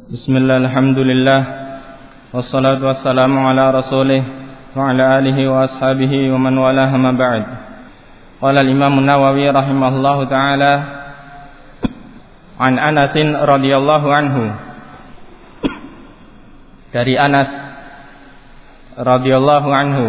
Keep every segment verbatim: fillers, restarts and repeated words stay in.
Bismillah, alhamdulillah, wassalatu wassalamu ala rasulih wa ala alihi wa ashabihi wa man walaha ma ba'd. Qala al-Imam An-Nawawi rahimahullahu ta'ala an Anas radhiyallahu anhu, dari Anas radhiyallahu anhu,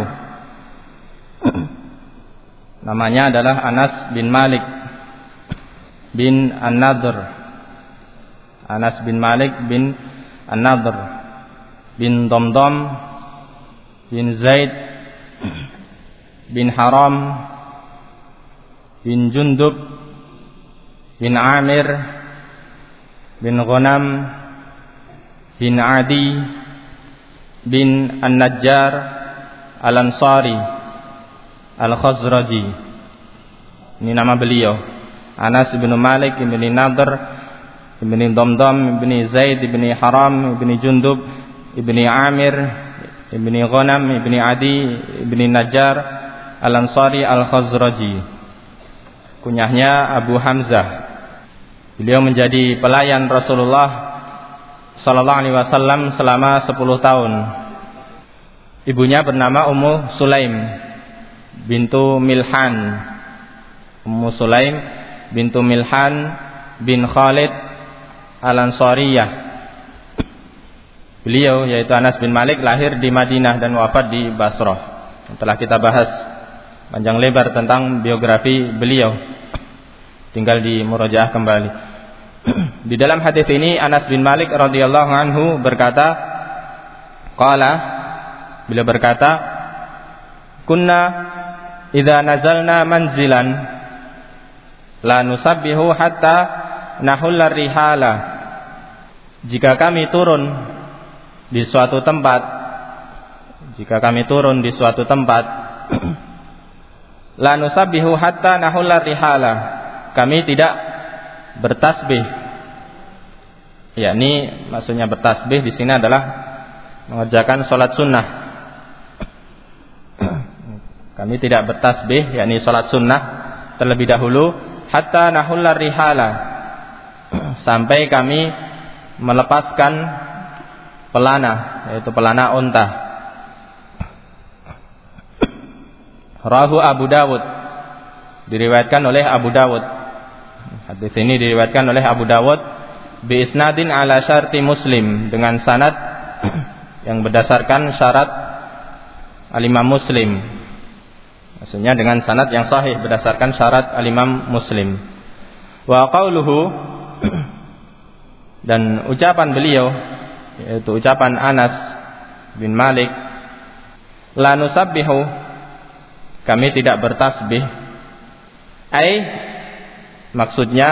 namanya adalah Anas bin Malik bin An-Nadhr. Anas bin Malik bin An-Nadhr bin Damdam bin Zaid bin Haram bin Jundub bin Amir bin Ghanam bin Adi bin An-Najjar Al-Ansari Al-Khazraji. Ini nama beliau, Anas bin Malik bin Nadhr ibni Damdam, ibni Zaid, ibni Haram, ibni Jundub, ibni Amir, ibni Ghanam, ibni Adi, ibni Najjar Al-Ansari Al-Khazraji. Kunyahnya Abu Hamzah. Beliau menjadi pelayan Rasulullah sallallahu alaihi wasallam selama sepuluh tahun. Ibunya bernama Ummu Sulaim bintu Milhan. Ummu Sulaim bintu Milhan bin Khalid Al-Ansariyah. Beliau yaitu Anas bin Malik lahir di Madinah dan wafat di Basrah. Telah kita bahas panjang lebar tentang biografi beliau, tinggal di murajaah kembali. Di dalam hadis ini Anas bin Malik radhiyallahu anhu berkata, qala, beliau berkata, kunna idza nazalna manzilan la nusabbihu hatta nahullar rihala. Jika kami turun di suatu tempat, jika kami turun di suatu tempat, la nusabbihu hatta nahullar rihala, kami tidak bertasbih. Yakni maksudnya bertasbih di sini adalah mengerjakan salat sunnah. Kami tidak bertasbih, yakni salat sunnah terlebih dahulu, hatta nahullar rihala, sampai kami melepaskan pelana, yaitu pelana unta. Rahu Abu Dawud, diriwayatkan oleh Abu Dawud. Hadis ini diriwayatkan oleh Abu Dawud bi isnadin ala syarti Muslim, dengan sanad yang berdasarkan syarat al-Imam Muslim. Maksudnya dengan sanad yang sahih berdasarkan syarat al-Imam Muslim. Wa qauluhu, dan ucapan beliau, yaitu ucapan Anas bin Malik, la nusabbihu, kami tidak bertasbih, ai maksudnya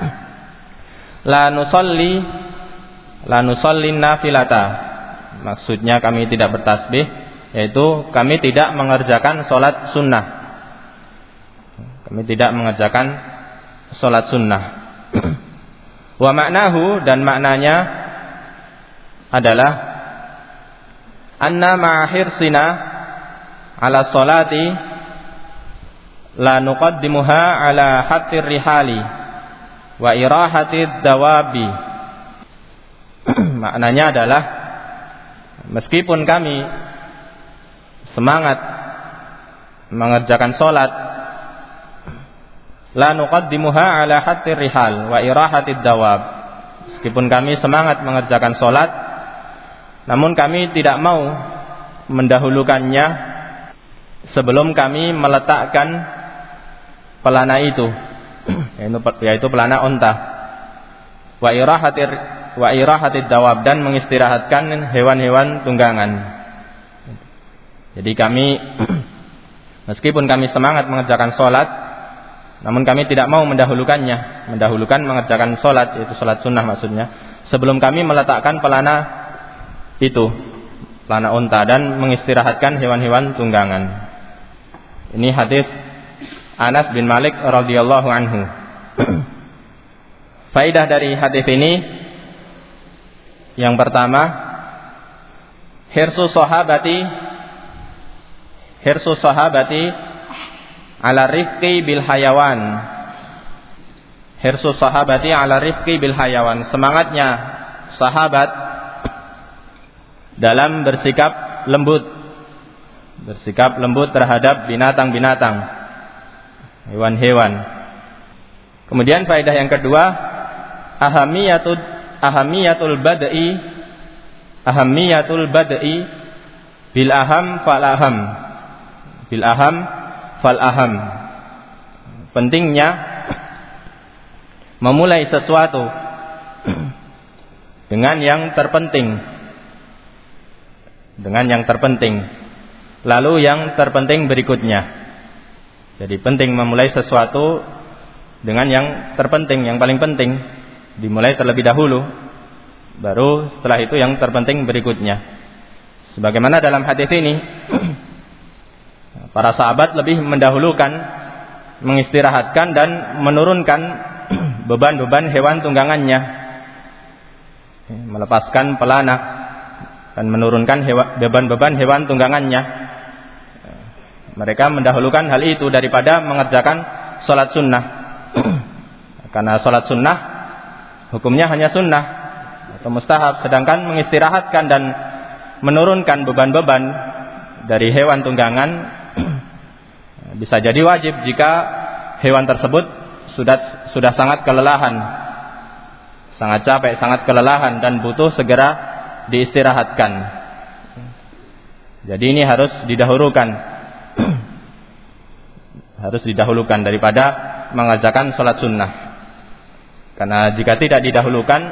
la nusalli la nusalli nafilata, maksudnya kami tidak bertasbih, yaitu kami tidak mengerjakan salat sunnah, kami tidak mengerjakan salat sunnah. Wa maknahu, dan maknanya adalah anna ma'hirsina ala salati la nuqaddimuha ala hattir rihali wa irahatid dawabi. Maknanya adalah meskipun kami semangat mengerjakan salat, la nuqaddimuha ala hattir rihal wa irahatid dawab, meskipun kami semangat mengerjakan salat, namun kami tidak mau mendahulukannya sebelum kami meletakkan pelana itu, yaitu pelana unta, wa irahatir wa irahatid dawab, dan mengistirahatkan hewan-hewan tunggangan. Jadi kami meskipun kami semangat mengerjakan salat, namun kami tidak mau mendahulukannya, mendahulukan mengerjakan salat, yaitu salat sunnah maksudnya, sebelum kami meletakkan pelana itu, pelana unta, dan mengistirahatkan hewan-hewan tunggangan. Ini hadis Anas bin Malik radhiyallahu anhu. Faidah dari hadis ini, yang pertama, hirsu sahabati hirsu sahabati ala rifqi bil hayawan. Hirsu sahabati ala rifqi bil hayawan, semangatnya sahabat dalam bersikap lembut, bersikap lembut terhadap binatang-binatang, hewan-hewan. Kemudian faedah yang kedua, ahamiyatul ahamiyatul bad'i ahamiyatul bad'i bil aham fal aham bil aham fal aham. Pentingnya memulai sesuatu dengan yang terpenting, dengan yang terpenting, lalu yang terpenting berikutnya. Jadi penting memulai sesuatu dengan yang terpenting, yang paling penting, dimulai terlebih dahulu, baru setelah itu yang terpenting berikutnya. Sebagaimana dalam hadis ini, para sahabat lebih mendahulukan mengistirahatkan dan menurunkan beban-beban hewan tunggangannya, melepaskan pelana dan menurunkan beban-beban hewan tunggangannya. Mereka mendahulukan hal itu daripada mengerjakan sholat sunnah. Karena sholat sunnah hukumnya hanya sunnah atau mustahab, sedangkan mengistirahatkan dan menurunkan beban-beban dari hewan tunggangan bisa jadi wajib jika hewan tersebut sudah sudah sangat kelelahan, sangat capek, sangat kelelahan dan butuh segera diistirahatkan. Jadi ini harus didahulukan, harus didahulukan daripada mengerjakan sholat sunnah. Karena jika tidak didahulukan,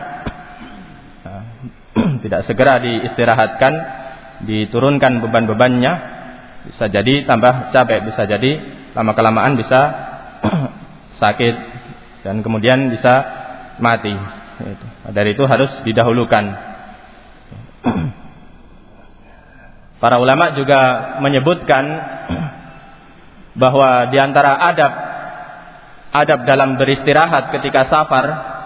tidak segera diistirahatkan, diturunkan beban-bebannya, bisa jadi tambah capek, bisa jadi lama-kelamaan bisa sakit dan kemudian bisa mati. Dari itu harus didahulukan. Para ulama juga menyebutkan bahwa di antara adab adab dalam beristirahat ketika safar,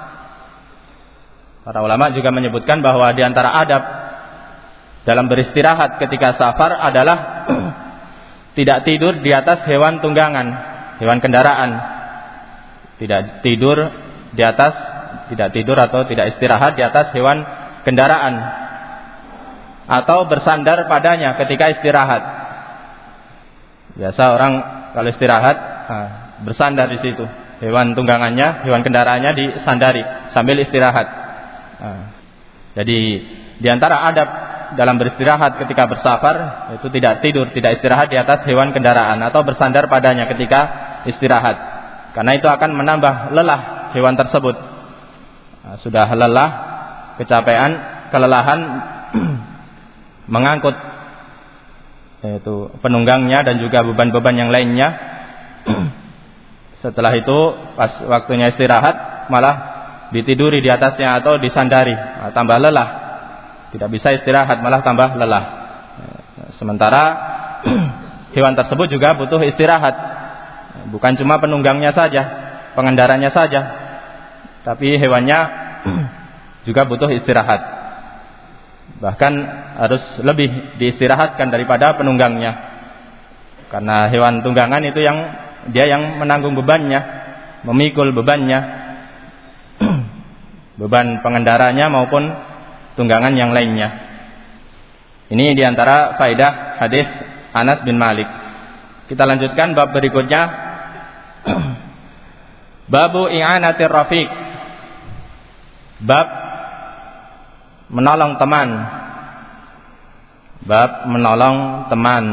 para ulama juga menyebutkan bahwa di antara adab dalam beristirahat ketika safar adalah tidak tidur di atas hewan tunggangan, hewan kendaraan. Tidak tidur di atas, tidak tidur atau tidak istirahat di atas hewan kendaraan, atau bersandar padanya ketika istirahat. Biasa orang kalau istirahat nah, bersandar di situ, hewan tunggangannya, hewan kendaraannya disandari sambil istirahat. Nah, jadi di antara adab dalam beristirahat ketika bersafar itu tidak tidur, tidak istirahat di atas hewan kendaraan atau bersandar padanya ketika istirahat, karena itu akan menambah lelah hewan tersebut. Nah, sudah lelah, kecapean, kelelahan mengangkut yaitu penunggangnya dan juga beban-beban yang lainnya. Setelah itu pas waktunya istirahat malah ditiduri di atasnya atau disandari, nah, tambah lelah. Tidak bisa istirahat, malah tambah lelah. Sementara hewan tersebut juga butuh istirahat. Bukan cuma penunggangnya saja, pengendaranya saja, tapi hewannya juga butuh istirahat. Bahkan harus lebih diistirahatkan daripada penunggangnya. Karena hewan tunggangan itu yang dia yang menanggung bebannya, memikul bebannya, beban pengendaranya maupun tunggangan yang lainnya. Ini diantara faedah hadis Anas bin Malik. Kita lanjutkan bab berikutnya. Babu i'anatir rafiq. Bab menolong teman. Bab menolong teman.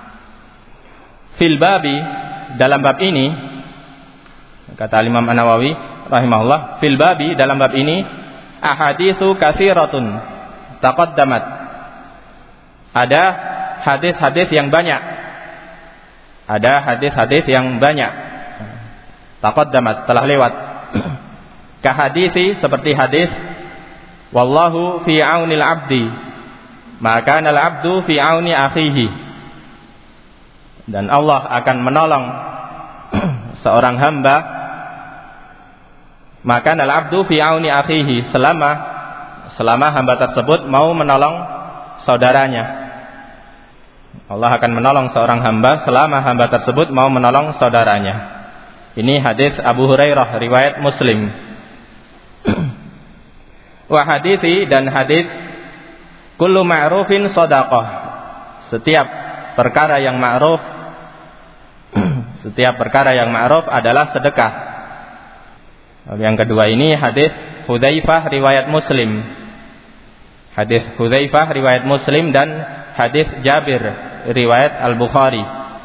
Fil babi, dalam bab ini, kata Imam An-Nawawi rahimahullah, fil babi, dalam bab ini, ahaditsu katsiratun taqaddamat. Ada hadis-hadis yang banyak. Ada hadis-hadis yang banyak. Taqaddamat, telah lewat. Kahadisi, seperti hadis wallahu fi aunil abdi maka al abdu fi auni akhihi. Dan Allah akan menolong seorang hamba, maka al abdu fi auni akhihi, selama selama hamba tersebut mau menolong saudaranya. Allah akan menolong seorang hamba selama hamba tersebut mau menolong saudaranya. Ini hadis Abu Hurairah riwayat Muslim. wa hadithi, dan hadis kullu ma'rufin shadaqah, setiap perkara yang ma'ruf setiap perkara yang ma'ruf adalah sedekah. Yang kedua ini hadis Hudzaifah riwayat Muslim. Hadis Hudzaifah riwayat Muslim dan hadis Jabir riwayat Al-Bukhari.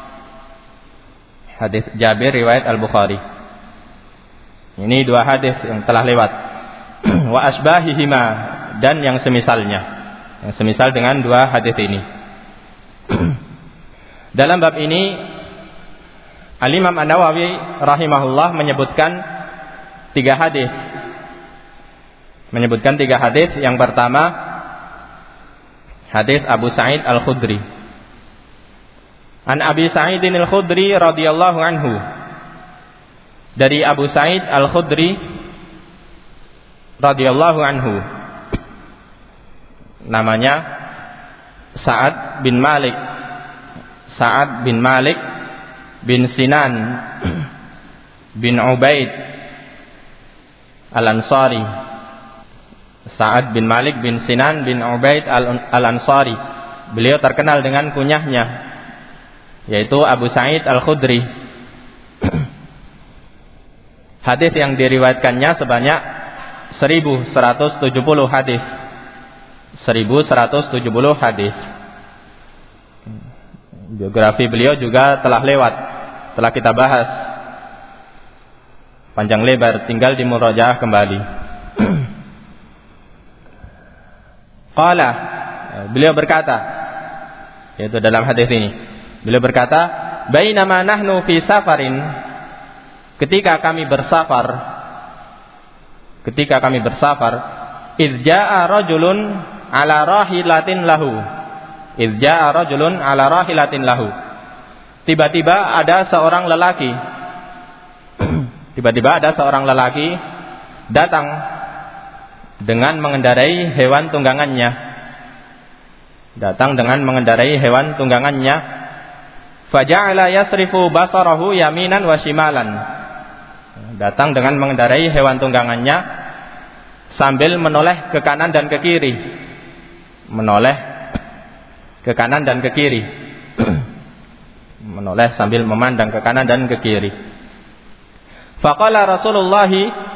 Hadis Jabir riwayat Al-Bukhari. Ini dua hadis yang telah lewat. Wa asbahihima, dan yang semisalnya, yang semisal dengan dua hadis ini. Dalam bab ini Al-Imam An-Nawawi rahimahullah menyebutkan tiga hadis. Menyebutkan tiga hadis. Yang pertama hadis Abu Sa'id Al-Khudri. An Abi Sa'id Al-Khudri radhiyallahu anhu, dari Abu Sa'id Al-Khudri radhiyallahu anhu, namanya Sa'ad bin Malik. Sa'ad bin Malik bin Sinan bin Ubaid Al-Ansari. Sa'ad bin Malik bin Sinan bin Ubaid Al-Ansari. Beliau terkenal dengan kunyahnya, yaitu Abu Sa'id Al-Khudri. Hadis yang diriwayatkannya sebanyak seribu seratus tujuh puluh hadis. seribu seratus tujuh puluh hadis. Biografi beliau juga telah lewat, telah kita bahas panjang lebar, tinggal dimurajaah kembali. Qala, beliau berkata, yaitu dalam hadis ini, beliau berkata, bainama nahnu fi safarin, ketika kami bersafar, ketika kami bersafar, idz jaa rajulun ala rahilatin lahu, idz jaa rajulun ala rahilatin lahu, tiba-tiba ada seorang lelaki, tiba-tiba ada seorang lelaki datang dengan mengendarai hewan tunggangannya, datang dengan mengendarai hewan tunggangannya. Faja'ala yasrifu basarahu yaminan wa shimalan, datang dengan mengendarai hewan tunggangannya sambil menoleh ke kanan dan ke kiri, menoleh ke kanan dan ke kiri, menoleh sambil memandang ke kanan dan ke kiri. Faqala Rasulullah,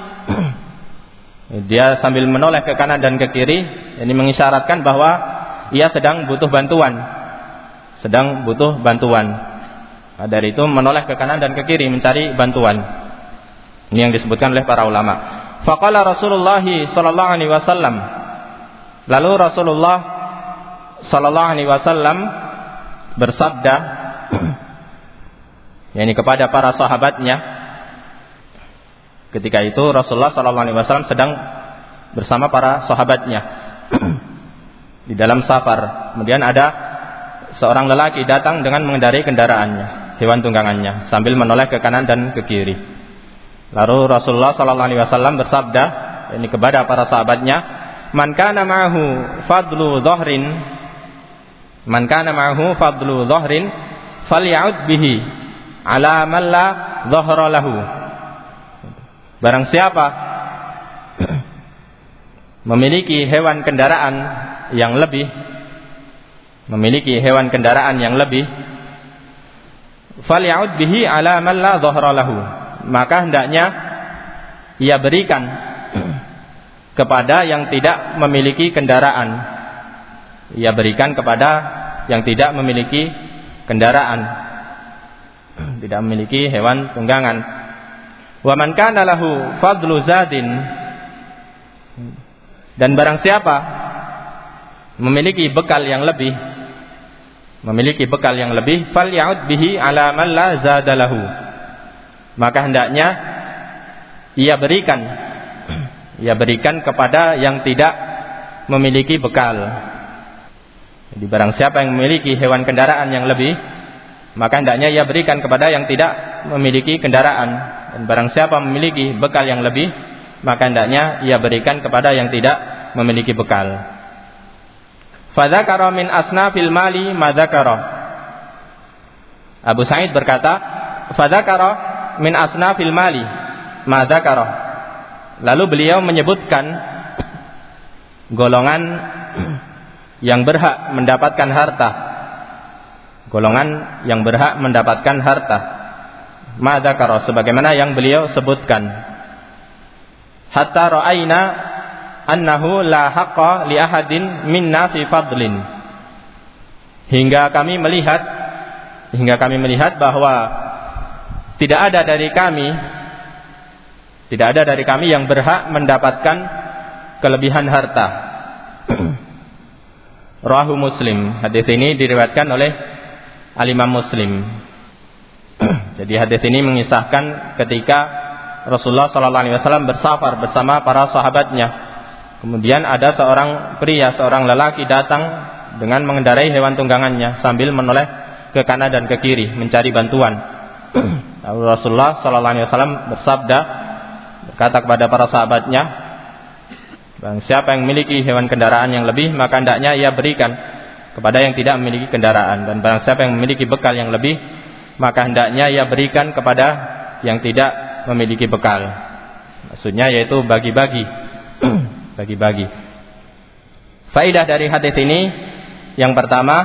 dia sambil menoleh ke kanan dan ke kiri, ini mengisyaratkan bahwa ia sedang butuh bantuan, sedang butuh bantuan. Nah, dari itu menoleh ke kanan dan ke kiri mencari bantuan. Ini yang disebutkan oleh para ulama. Faqala Rasulullah sallallahu alaihi wasallam, lalu Rasulullah sallallahu alaihi wasallam bersabda, yakni kepada para sahabatnya. Ketika itu Rasulullah sallallahu alaihi wasallam sedang bersama para sahabatnya di dalam safar. Kemudian ada seorang lelaki datang dengan mengendarai kendaraannya, hewan tunggangannya, sambil menoleh ke kanan dan ke kiri. Lalu Rasulullah sallallahu alaihi wasallam bersabda, ini kepada para sahabatnya, man kana ma'ahu fadlu dhahrin, man kana ma'ahu fadlu dhahrin faly'ud bihi ala man la dhahra lahu. Barang siapa memiliki hewan kendaraan yang lebih, memiliki hewan kendaraan yang lebih, faly'ud bihi ala man la dhahra lahu, maka hendaknya ia berikan kepada yang tidak memiliki kendaraan. Ia berikan kepada yang tidak memiliki kendaraan, tidak memiliki hewan tunggangan. Wa man kana lahu fadlu zadin, dan barang siapa memiliki bekal yang lebih, memiliki bekal yang lebih, faly'ud bihi ala man la zada lahu, maka hendaknya ia berikan, ia berikan kepada yang tidak memiliki bekal. Jadi barang siapa yang memiliki hewan kendaraan yang lebih, maka hendaknya ia berikan kepada yang tidak memiliki kendaraan. Dan barang siapa memiliki bekal yang lebih, maka hendaknya ia berikan kepada yang tidak memiliki bekal. Fadzakara min asnafil mali ma dzakara. Abu Sa'id berkata, fadzakara min asnafil mali ma dzakara. Lalu beliau menyebutkan golongan yang berhak mendapatkan harta, golongan yang berhak mendapatkan harta. Ma dzakara, sebagaimana yang beliau sebutkan. Hatta ra'aina annahu la haqqa li ahadin minna fi fadlin. Hingga kami melihat hingga kami melihat bahwa tidak ada dari kami tidak ada dari kami yang berhak mendapatkan kelebihan harta. Rawahu Muslim. Hadis ini diriwayatkan oleh Al-Imam Muslim. Jadi hadis ini mengisahkan ketika Rasulullah sallallahu alaihi wasallam bersafar bersama para sahabatnya. Kemudian ada seorang pria, seorang lelaki datang dengan mengendarai hewan tunggangannya sambil menoleh ke kanan dan ke kiri mencari bantuan. Lalu Rasulullah sallallahu alaihi wasallam bersabda, berkata kepada para sahabatnya, "Bang, siapa yang memiliki hewan kendaraan yang lebih, maka hendaknya ia berikan kepada yang tidak memiliki kendaraan, dan barang siapa yang memiliki bekal yang lebih, maka hendaknya ia berikan kepada yang tidak memiliki bekal." Maksudnya yaitu bagi-bagi. Bagi-bagi. Faedah dari hadis ini yang pertama,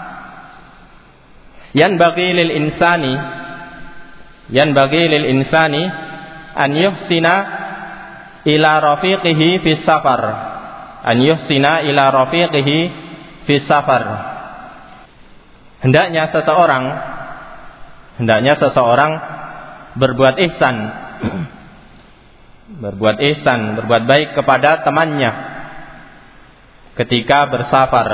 yanbaghi lil insani yanbaghi lil insani an yuhsina ila rafiqihi fis safar. An yuhsina ila rafiqihi fis safar. Hendaknya seseorang hendaknya seseorang berbuat ihsan, berbuat ihsan, berbuat baik kepada temannya ketika bersafar.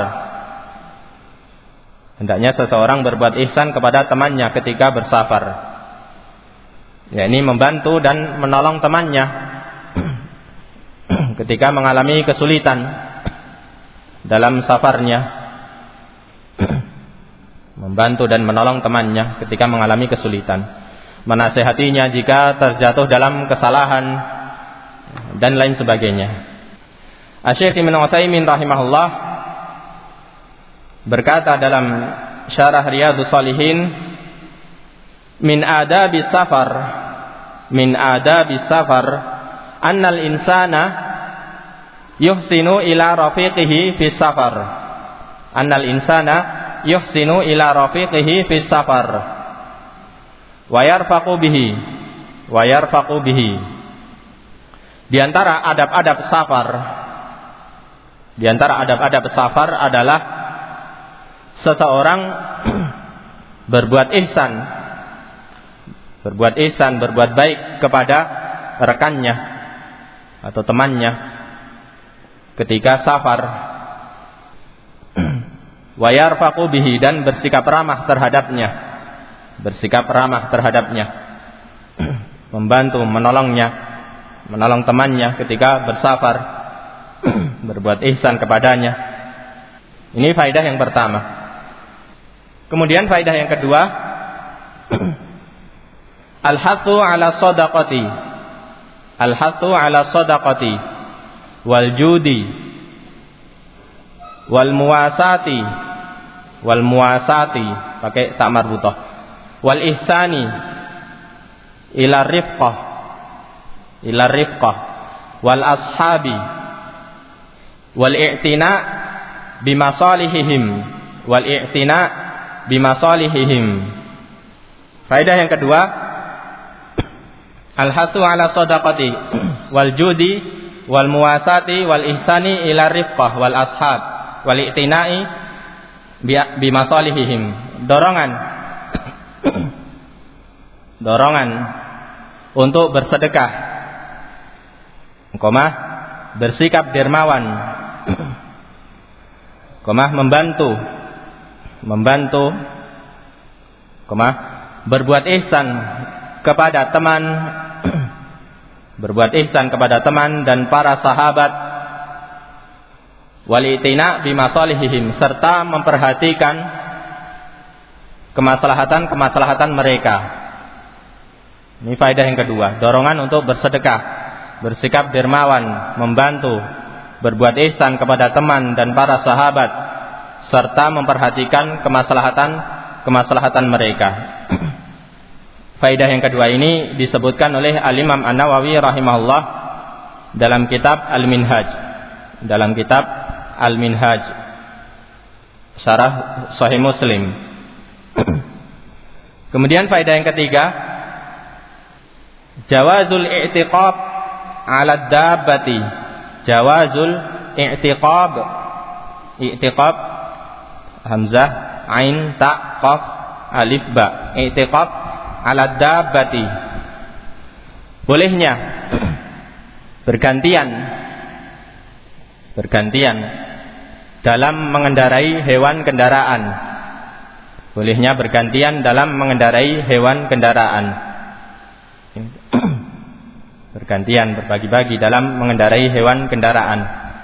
Hendaknya seseorang berbuat ihsan kepada temannya ketika bersafar, yakni membantu dan menolong temannya ketika mengalami kesulitan dalam safarnya. Membantu dan menolong temannya ketika mengalami kesulitan, menasihatinya jika terjatuh dalam kesalahan dan lain sebagainya. Asy-Syaikh Ibnu Utsaimin rahimahullah berkata dalam Syarah Riyadhus Shalihin, min adabis safar min adabis safar annal insana yuhsinu ila rafiqihi fis safar annal insana yuhsinu ila rafiqihi fis safar wa yarfaqu bihi wa yarfaqu bihi. Di antara adab-adab safar di antara adab-adab safar adalah seseorang berbuat ihsan berbuat ihsan, berbuat baik kepada rekannya atau temannya ketika safar. Wa yarfaqu bihi, dan bersikap ramah terhadapnya, bersikap ramah terhadapnya, membantu, menolongnya, menolong temannya ketika bersafar, berbuat ihsan kepadanya. Ini faedah yang pertama. Kemudian faedah yang kedua, al-hathu ala shadaqati al-hathu ala shadaqati wal judi wal muwasati wal muwasati pakai tak marbutah, wal ihsani ila rifqah ila rifqah wal ashabi wal i'tina bimasalihihim wal i'tina bimasalihihim. Faedah yang kedua, al-hathu ala shadaqati wal judi wal muwasati wal ihsani ila rifqah wal ashab wal i'tina'i bimasalihihim. Dorongan dorongan untuk bersedekah, komah bersikap dermawan, komah membantu membantu komah berbuat ihsan kepada teman berbuat ihsan kepada teman dan para sahabat, walitina bimasalihihim, serta memperhatikan kemaslahatan-kemaslahatan mereka. Ini faedah yang kedua, dorongan untuk bersedekah, bersikap dermawan, membantu, berbuat ihsan kepada teman dan para sahabat, serta memperhatikan kemaslahatan-kemaslahatan mereka. Faedah yang kedua ini disebutkan oleh Al-Imam An-Nawawi rahimahullah dalam kitab Al-Minhaj. dalam kitab Al-Minhaj Syarah Sahih Muslim. Kemudian faedah yang ketiga, jawazul i'tiqab 'ala dabbati. Jawazul i'tiqab. I'tiqab hamzah ain ta qaf alif ba. I'tiqab 'ala dabbati. Bolehnya bergantian bergantian dalam mengendarai hewan kendaraan. Bolehnya bergantian dalam mengendarai hewan kendaraan. Bergantian, berbagi-bagi dalam mengendarai hewan kendaraan.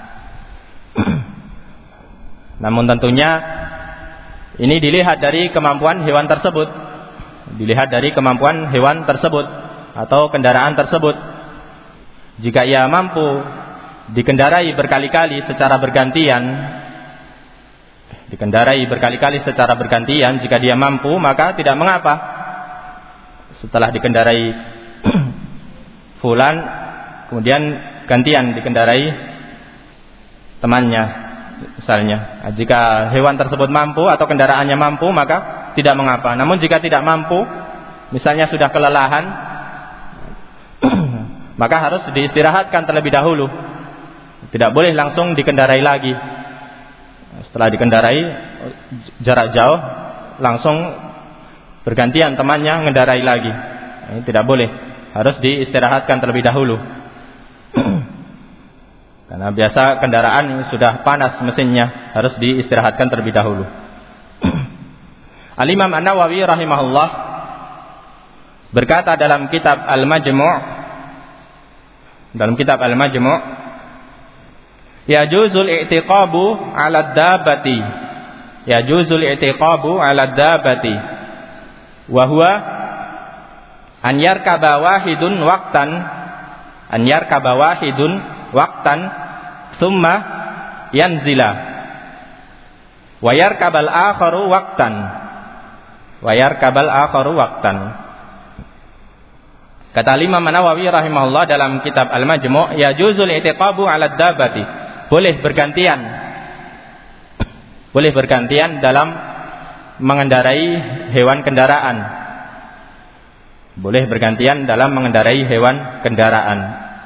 Namun tentunya ini dilihat dari kemampuan hewan tersebut. Dilihat dari kemampuan hewan tersebut atau kendaraan tersebut. Jika ia mampu dikendarai berkali-kali secara bergantian, dikendarai berkali-kali secara bergantian, jika dia mampu maka tidak mengapa. Setelah dikendarai fulan, kemudian gantian dikendarai temannya misalnya. Jika hewan tersebut mampu atau kendaraannya mampu maka tidak mengapa. Namun jika tidak mampu, misalnya sudah kelelahan, maka harus diistirahatkan terlebih dahulu. Tidak boleh langsung dikendarai lagi. Setelah dikendarai jarak jauh, langsung bergantian temannya mengendarai lagi. Ini tidak boleh. Harus diistirahatkan terlebih dahulu. Karena biasa kendaraan sudah panas mesinnya, harus diistirahatkan terlebih dahulu. Al-Imam An-Nawawi rahimahullah berkata dalam kitab Al-Majmu' dalam kitab Al-Majmu' yajuzul i'tiqabu 'ala dabbati. Yajuzul i'tiqabu 'ala dabbati wa huwa an yarkaba wahidun waqtan an yarkaba wahidun waqtan thumma yanzila wa yarkabal akharu waqtan wa yarkabal akharu waqtan. Kata Imam An-Nawawi rahimahullah dalam kitab Al-Majmu', yajuzul i'tiqabu 'ala dabbati. Boleh bergantian. Boleh bergantian dalam mengendarai hewan kendaraan. Boleh bergantian dalam mengendarai hewan kendaraan.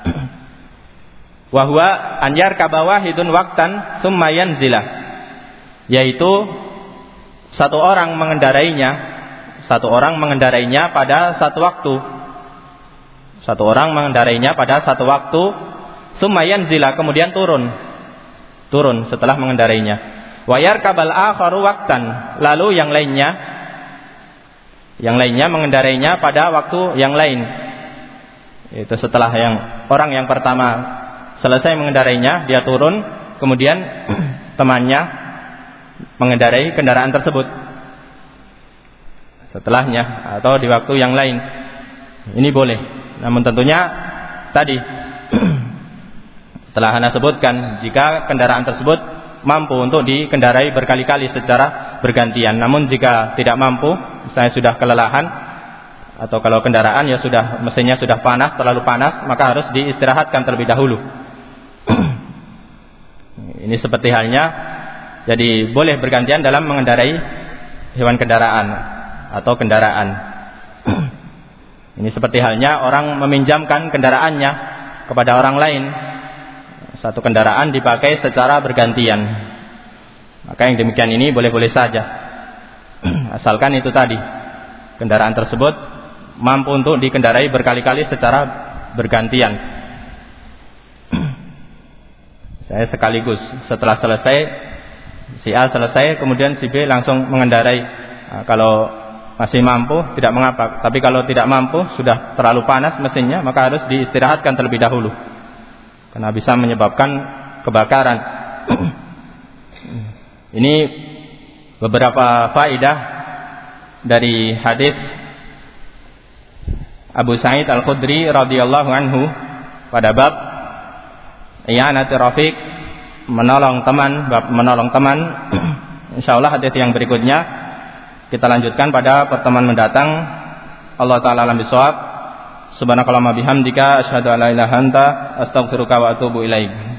Wa huwa an yarkaba wahidun waqtan tsumma yanzila. Yaitu satu orang mengendarainya, satu orang mengendarainya pada satu waktu. Satu orang mengendarainya pada satu waktu, tsumma yanzila, kemudian turun. Turun setelah mengendarainya. Wa yarkabal akharu waqtan, lalu yang lainnya yang lainnya mengendarainya pada waktu yang lain. Itu setelah yang orang yang pertama selesai mengendarainya, dia turun, kemudian temannya mengendarai kendaraan tersebut setelahnya atau di waktu yang lain. Ini boleh. Namun tentunya tadi telah Anda sebutkan, jika kendaraan tersebut mampu untuk dikendarai berkali-kali secara bergantian. Namun jika tidak mampu, misalnya sudah kelelahan, atau kalau kendaraan ya sudah mesinnya sudah panas, terlalu panas, maka harus diistirahatkan terlebih dahulu. Ini seperti halnya, jadi boleh bergantian dalam mengendarai hewan kendaraan atau kendaraan. Ini seperti halnya orang meminjamkan kendaraannya kepada orang lain. Satu kendaraan dipakai secara bergantian. Maka yang demikian ini boleh-boleh saja. Asalkan itu tadi, kendaraan tersebut mampu untuk dikendarai berkali-kali secara bergantian. Saya sekaligus setelah selesai, si A selesai, kemudian si B langsung mengendarai. Nah, kalau masih mampu tidak mengapa, tapi kalau tidak mampu, sudah terlalu panas mesinnya, maka harus diistirahatkan terlebih dahulu, karena bisa menyebabkan kebakaran. Ini beberapa faedah dari hadis Abu Sa'id Al-Khudri radhiyallahu anhu pada bab i'anati rafiq, menolong teman, bab menolong teman. Insyaallah hadis yang berikutnya kita lanjutkan pada pertemuan mendatang. Allah taala alam bisawab. Subhanakallahumma bihamdika asyhadu an la ilaha illa anta astaghfiruka wa atubu ilaik.